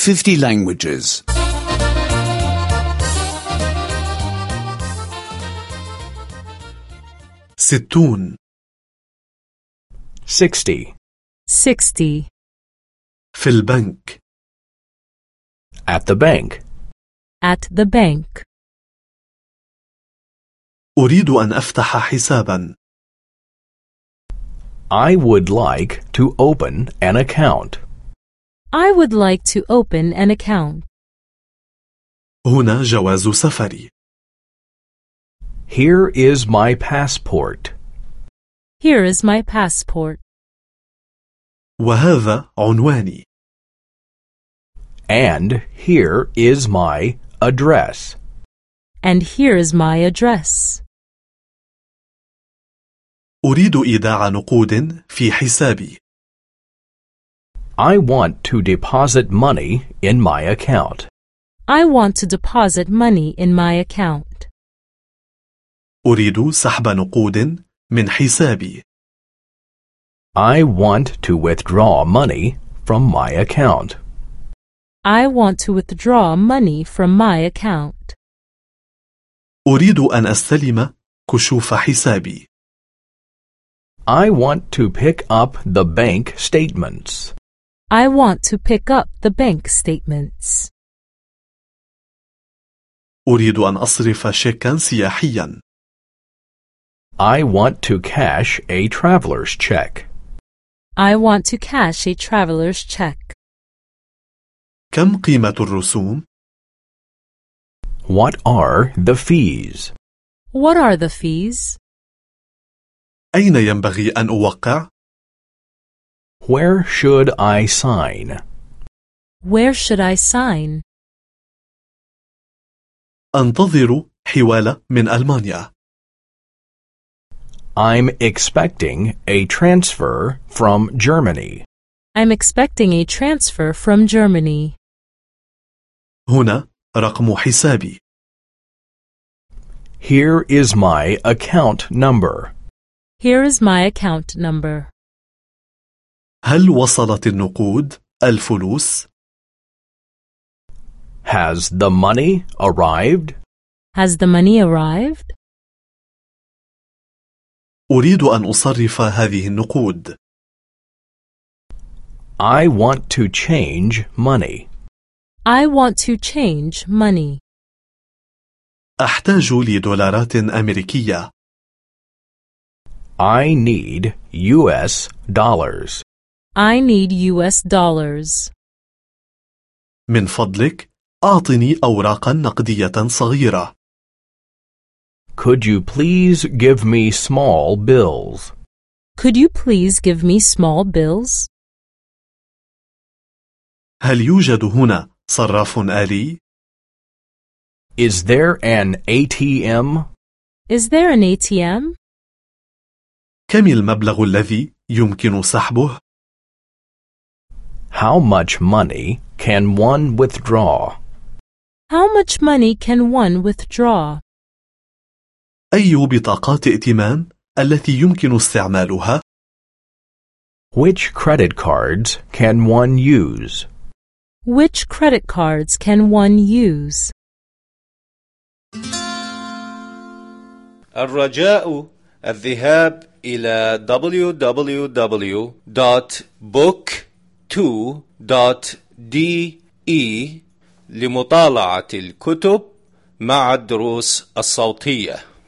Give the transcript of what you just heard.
50 languages. 60 60 60 في البنك. at the bank. at the bank. أريد أن أفتح حسابا. I would like to open an account. I would like to open an account. هنا جواز سفري. Here is my passport. Here is my passport. وهذا عنواني. And here is my address. And here is my address. أريد إيداع نقود في حسابي. I want to deposit money in my account. I want to deposit money in my account. أريد سحب نقود من حسابي. I want to withdraw money from my account. I want to withdraw money from my account. أريد أن أستلم كشوف حسابي. I want to pick up the bank statements. I want to pick up the bank statements. أريد أن أصرف شيكا سياحيا. I want to cash a traveler's check. I want to cash a traveler's check. كم قيمة الرسوم؟ What are the fees? What are the fees? أين ينبغي أن أوقع؟ Where should I sign? Where should I sign? أنتظر حوالة من ألمانيا. I'm expecting a transfer from Germany. I'm expecting a transfer from Germany. هنا رقم حسابي. Here is my account number. Here is my account number. هل وصلت النقود الفلوس؟ Has the money arrived? Has the money arrived? أريد أن أصرف هذه النقود. I want to change money. I want to change money. أحتاج لدولارات أمريكية. I need US dollars. I need US dollars. من فضلك أعطني أوراقا نقدية صغيرة. Could you please give me small bills? Could you please give me small bills? هل يوجد هنا صراف آلي؟ Is there an ATM? Is there an ATM? كم المبلغ الذي يمكن سحبه؟ How much money can one withdraw? How much money can one withdraw? أي بطاقات ائتمان التي يمكن استعمالها؟ Which credit cards can one use? Which credit cards can one use? الرجاء الذهاب إلى www.book2.de لمطالعة الكتب مع الدروس الصوتية.